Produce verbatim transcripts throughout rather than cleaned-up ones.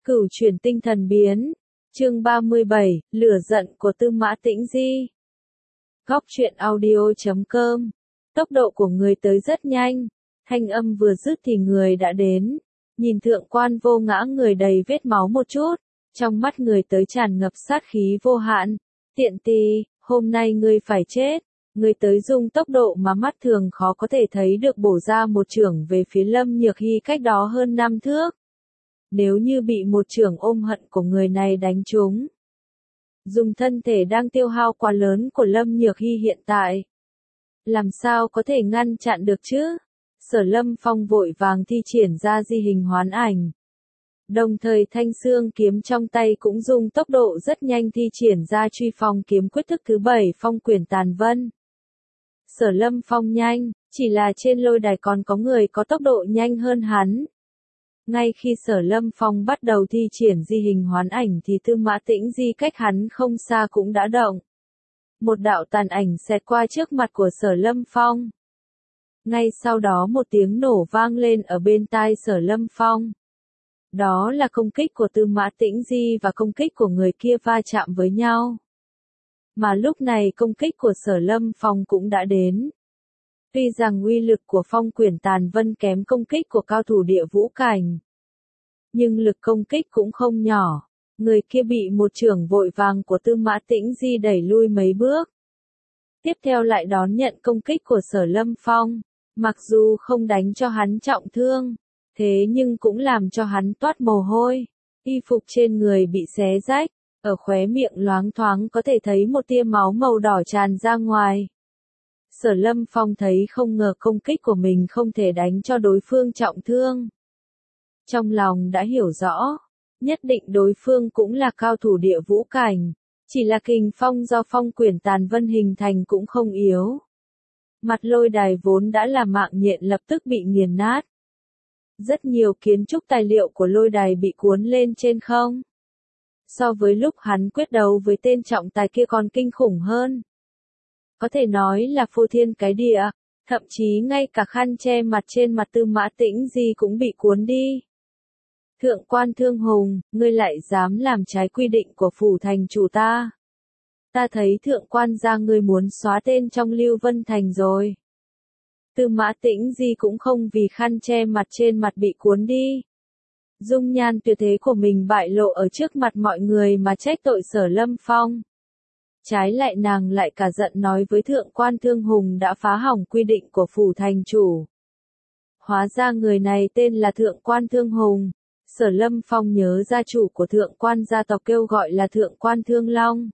Cửu chuyển tinh thần biến. Chương ba mươi bảy, lửa giận của Tư Mã Tĩnh Di. Góc truyện audio chấm com. Tốc độ của người tới rất nhanh. Thanh âm vừa dứt thì người đã đến. Nhìn thượng quan vô ngã người đầy vết máu một chút. Trong mắt người tới tràn ngập sát khí vô hạn. Tiện tì, hôm nay ngươi phải chết. Người tới dùng tốc độ mà mắt thường khó có thể thấy được bổ ra một chưởng về phía Lâm Nhược Hy cách đó hơn năm thước. Nếu như bị một chưởng ôm hận của người này đánh trúng, dùng thân thể đang tiêu hao quá lớn của Lâm Nhược Hy hiện tại, làm sao có thể ngăn chặn được chứ? Sở Lâm Phong vội vàng thi triển ra di hình hoán ảnh. Đồng thời thanh xương kiếm trong tay cũng dùng tốc độ rất nhanh thi triển ra truy phong kiếm quyết thức thứ bảy phong quyển tàn vân. Sở Lâm Phong nhanh, chỉ là trên lôi đài còn có người có tốc độ nhanh hơn hắn. Ngay khi Sở Lâm Phong bắt đầu thi triển di hình hoán ảnh thì Tư Mã Tĩnh Di cách hắn không xa cũng đã động. Một đạo tàn ảnh xẹt qua trước mặt của Sở Lâm Phong. Ngay sau đó một tiếng nổ vang lên ở bên tai Sở Lâm Phong. Đó là công kích của Tư Mã Tĩnh Di và công kích của người kia va chạm với nhau. Mà lúc này công kích của Sở Lâm Phong cũng đã đến. Tuy rằng uy lực của phong quyển tàn vân kém công kích của cao thủ địa vũ cảnh, nhưng lực công kích cũng không nhỏ. Người kia bị một chưởng vội vàng của Tư Mã Tĩnh Di đẩy lui mấy bước. Tiếp theo lại đón nhận công kích của Sở Lâm Phong. Mặc dù không đánh cho hắn trọng thương, thế nhưng cũng làm cho hắn toát mồ hôi. Y phục trên người bị xé rách, ở khóe miệng loáng thoáng có thể thấy một tia máu màu đỏ tràn ra ngoài. Sở Lâm Phong thấy không ngờ công kích của mình không thể đánh cho đối phương trọng thương. Trong lòng đã hiểu rõ, nhất định đối phương cũng là cao thủ địa vũ cảnh, chỉ là kình phong do phong quyển tàn vân hình thành cũng không yếu. Mặt lôi đài vốn đã là mạng nhện lập tức bị nghiền nát. Rất nhiều kiến trúc tài liệu của lôi đài bị cuốn lên trên không. So với lúc hắn quyết đấu với tên trọng tài kia còn kinh khủng hơn. Có thể nói là phô thiên cái địa, thậm chí ngay cả khăn che mặt trên mặt Tư Mã Tĩnh Di cũng bị cuốn đi. Thượng quan Thương Hùng, ngươi lại dám làm trái quy định của phủ thành chủ ta. Ta thấy thượng quan gia ngươi muốn xóa tên trong Lưu Vân Thành rồi. Tư Mã Tĩnh Di cũng không vì khăn che mặt trên mặt bị cuốn đi. Dung nhan tuyệt thế của mình bại lộ ở trước mặt mọi người mà trách tội Sở Lâm Phong. Trái lại nàng lại cả giận nói với thượng quan Thương Hùng đã phá hỏng quy định của phủ thành chủ. Hóa ra người này tên là thượng quan Thương Hùng. Sở Lâm Phong nhớ gia chủ của thượng quan gia tộc kêu gọi là thượng quan Thương Long.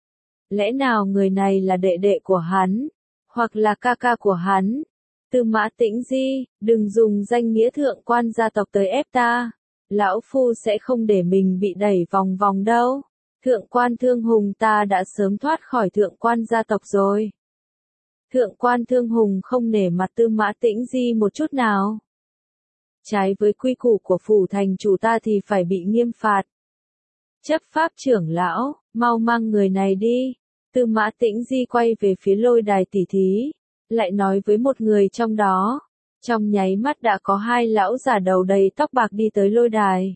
Lẽ nào người này là đệ đệ của hắn, hoặc là ca ca của hắn? Tư Mã Tĩnh Di, đừng dùng danh nghĩa thượng quan gia tộc tới ép ta. Lão phu sẽ không để mình bị đẩy vòng vòng đâu. Thượng quan Thương Hùng ta đã sớm thoát khỏi thượng quan gia tộc rồi. Thượng quan Thương Hùng không nể mặt Tư Mã Tĩnh Di một chút nào. Trái với quy củ của phủ thành chủ ta thì phải bị nghiêm phạt. Chấp pháp trưởng lão, mau mang người này đi. Tư Mã Tĩnh Di quay về phía lôi đài tỉ thí, lại nói với một người trong đó. Trong nháy mắt đã có hai lão già đầu đầy tóc bạc đi tới lôi đài.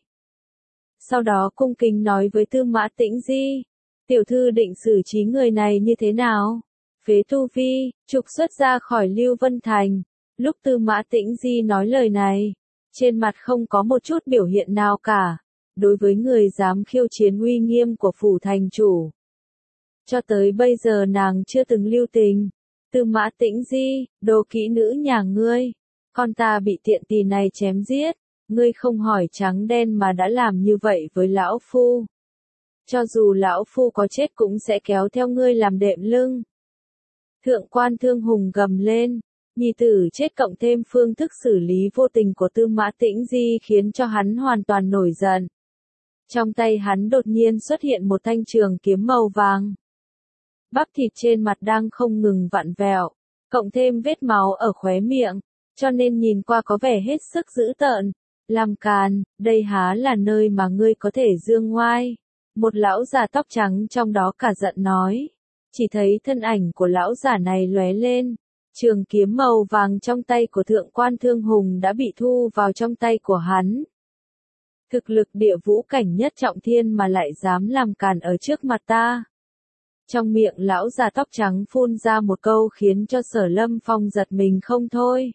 Sau đó cung kính nói với Tư Mã Tĩnh Di, tiểu thư định xử trí người này như thế nào? Phế tu vi, trục xuất ra khỏi Lưu Vân Thành. Lúc Tư Mã Tĩnh Di nói lời này, trên mặt không có một chút biểu hiện nào cả. Đối với người dám khiêu chiến uy nghiêm của phủ thành chủ, cho tới bây giờ nàng chưa từng lưu tình. Tư Mã Tĩnh Di, đồ kỹ nữ nhà ngươi, con ta bị tiện tỳ này chém giết, ngươi không hỏi trắng đen mà đã làm như vậy với lão phu. Cho dù lão phu có chết cũng sẽ kéo theo ngươi làm đệm lưng. Thượng quan Thương Hùng gầm lên, nhi tử chết cộng thêm phương thức xử lý vô tình của Tư Mã Tĩnh Di khiến cho hắn hoàn toàn nổi giận. Trong tay hắn đột nhiên xuất hiện một thanh trường kiếm màu vàng. Bắp thịt trên mặt đang không ngừng vặn vẹo, cộng thêm vết máu ở khóe miệng, cho nên nhìn qua có vẻ hết sức dữ tợn. Làm càn, đây há là nơi mà ngươi có thể dương ngoai. Một lão già tóc trắng trong đó cả giận nói. Chỉ thấy thân ảnh của lão già này lóe lên. Trường kiếm màu vàng trong tay của thượng quan Thương Hùng đã bị thu vào trong tay của hắn. Thực lực địa vũ cảnh nhất trọng thiên mà lại dám làm càn ở trước mặt ta. Trong miệng lão già tóc trắng phun ra một câu khiến cho Sở Lâm Phong giật mình không thôi.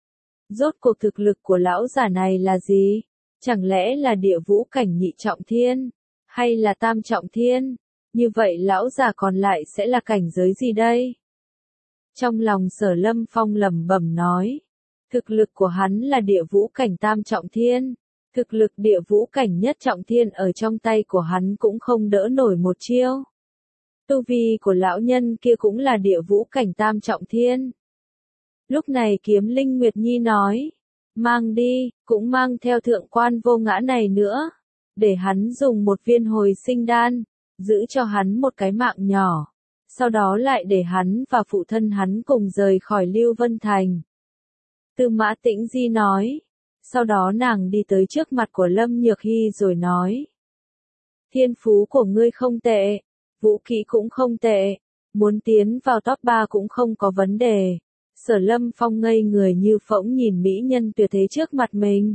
Rốt cuộc thực lực của lão già này là gì? Chẳng lẽ là địa vũ cảnh nhị trọng thiên? Hay là tam trọng thiên? Như vậy lão già còn lại sẽ là cảnh giới gì đây? Trong lòng Sở Lâm Phong lẩm bẩm nói. Thực lực của hắn là địa vũ cảnh tam trọng thiên. Thực lực địa vũ cảnh nhất trọng thiên ở trong tay của hắn cũng không đỡ nổi một chiêu. Tu vi của lão nhân kia cũng là địa vũ cảnh tam trọng thiên. Lúc này Kiếm Linh Nguyệt Nhi nói, mang đi, cũng mang theo thượng quan vô ngã này nữa, để hắn dùng một viên hồi sinh đan, giữ cho hắn một cái mạng nhỏ, sau đó lại để hắn và phụ thân hắn cùng rời khỏi Lưu Vân Thành. Tư Mã Tĩnh Di nói, sau đó nàng đi tới trước mặt của Lâm Nhược Hy rồi nói, thiên phú của ngươi không tệ, vũ khí cũng không tệ, muốn tiến vào top ba cũng không có vấn đề. Sở Lâm Phong ngây người như phỗng nhìn mỹ nhân tuyệt thế trước mặt mình.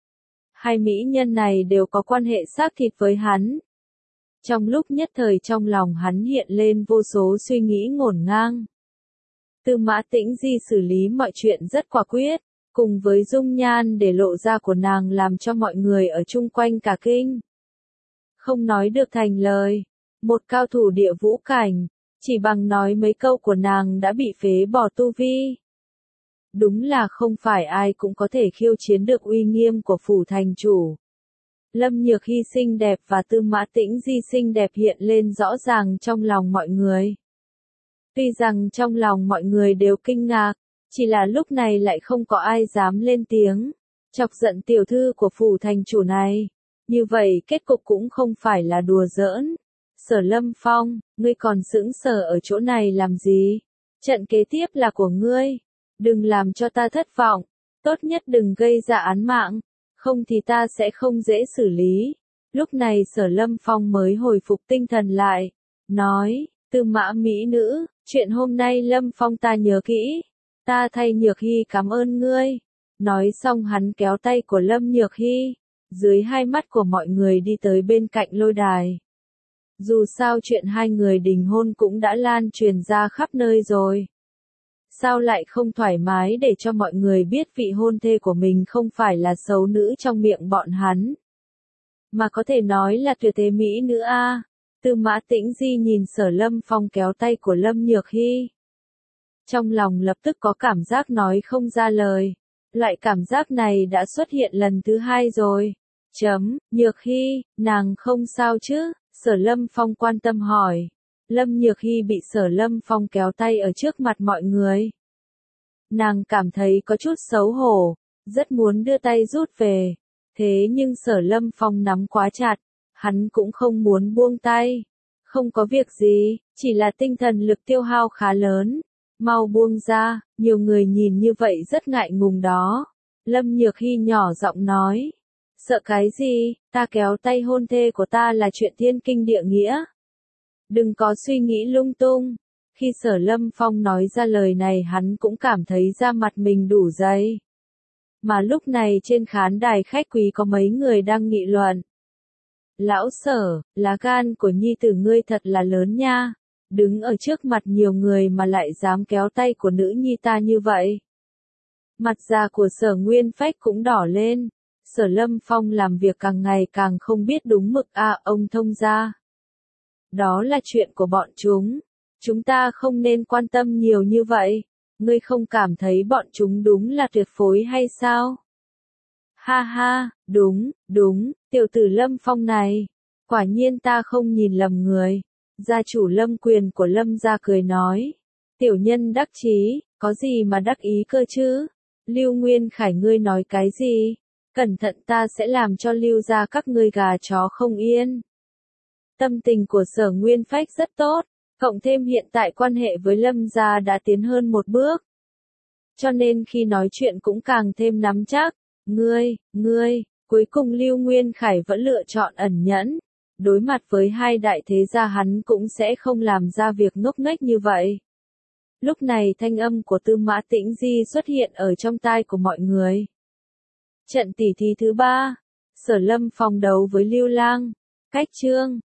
Hai mỹ nhân này đều có quan hệ xác thịt với hắn. Trong lúc nhất thời trong lòng hắn hiện lên vô số suy nghĩ ngổn ngang. Tư Mã Tĩnh Di xử lý mọi chuyện rất quả quyết, cùng với dung nhan để lộ ra của nàng làm cho mọi người ở chung quanh cả kinh. Không nói được thành lời, một cao thủ địa vũ cảnh, chỉ bằng nói mấy câu của nàng đã bị phế bỏ tu vi. Đúng là không phải ai cũng có thể khiêu chiến được uy nghiêm của phủ thành chủ. Lâm Nhược Hy xinh đẹp và Tư Mã Tĩnh Di xinh đẹp hiện lên rõ ràng trong lòng mọi người. Tuy rằng trong lòng mọi người đều kinh ngạc, chỉ là lúc này lại không có ai dám lên tiếng, chọc giận tiểu thư của phủ thành chủ này. Như vậy kết cục cũng không phải là đùa giỡn. Sở Lâm Phong, ngươi còn sững sờ ở chỗ này làm gì? Trận kế tiếp là của ngươi. Đừng làm cho ta thất vọng. Tốt nhất đừng gây ra án mạng. Không thì ta sẽ không dễ xử lý. Lúc này Sở Lâm Phong mới hồi phục tinh thần lại. Nói, Tư Mã mỹ nữ, chuyện hôm nay Lâm Phong ta nhớ kỹ. Ta thay Nhược Hy cảm ơn ngươi. Nói xong hắn kéo tay của Lâm Nhược Hy. Dưới hai mắt của mọi người đi tới bên cạnh lôi đài. Dù sao chuyện hai người đính hôn cũng đã lan truyền ra khắp nơi rồi. Sao lại không thoải mái để cho mọi người biết vị hôn thê của mình không phải là xấu nữ trong miệng bọn hắn. Mà có thể nói là tuyệt thế mỹ nữ a. À. Tư Mã Tĩnh Di nhìn Sở Lâm Phong kéo tay của Lâm Nhược Hy. Trong lòng lập tức có cảm giác nói không ra lời. Loại cảm giác này đã xuất hiện lần thứ hai rồi. Chấm, Nhược Hy, nàng không sao chứ? Sở Lâm Phong quan tâm hỏi. Lâm Nhược Hy bị Sở Lâm Phong kéo tay ở trước mặt mọi người. Nàng cảm thấy có chút xấu hổ, rất muốn đưa tay rút về. Thế nhưng Sở Lâm Phong nắm quá chặt, hắn cũng không muốn buông tay. Không có việc gì, chỉ là tinh thần lực tiêu hao khá lớn. Mau buông ra, nhiều người nhìn như vậy rất ngại ngùng đó. Lâm Nhược Hy nhỏ giọng nói. Sợ cái gì, ta kéo tay hôn thê của ta là chuyện thiên kinh địa nghĩa. Đừng có suy nghĩ lung tung. Khi Sở Lâm Phong nói ra lời này hắn cũng cảm thấy da mặt mình đủ dày. Mà lúc này trên khán đài khách quý có mấy người đang nghị luận. Lão Sở, lá gan của nhi tử ngươi thật là lớn nha. Đứng ở trước mặt nhiều người mà lại dám kéo tay của nữ nhi ta như vậy. Mặt già của Sở Nguyên Phách cũng đỏ lên. Sở Lâm Phong làm việc càng ngày càng không biết đúng mực a à, ông thông gia. Đó là chuyện của bọn chúng. Chúng ta không nên quan tâm nhiều như vậy. Ngươi không cảm thấy bọn chúng đúng là tuyệt phối hay sao? Ha ha, đúng, đúng, tiểu tử Lâm Phong này. Quả nhiên ta không nhìn lầm người. Gia chủ Lâm Quyền của Lâm gia cười nói. Tiểu nhân đắc chí, có gì mà đắc ý cơ chứ? Lưu Nguyên Khải ngươi nói cái gì? Cẩn thận ta sẽ làm cho Lưu gia các ngươi gà chó không yên. Tâm tình của Sở Nguyên Phách rất tốt, cộng thêm hiện tại quan hệ với Lâm gia đã tiến hơn một bước. Cho nên khi nói chuyện cũng càng thêm nắm chắc. Ngươi, ngươi, cuối cùng Lưu Nguyên Khải vẫn lựa chọn ẩn nhẫn. Đối mặt với hai đại thế gia hắn cũng sẽ không làm ra việc ngốc nghếch như vậy. Lúc này thanh âm của Tư Mã Tĩnh Di xuất hiện ở trong tai của mọi người. Trận tỉ thí thứ ba, Sở Lâm Phong đấu với Lưu Lang. Cách chương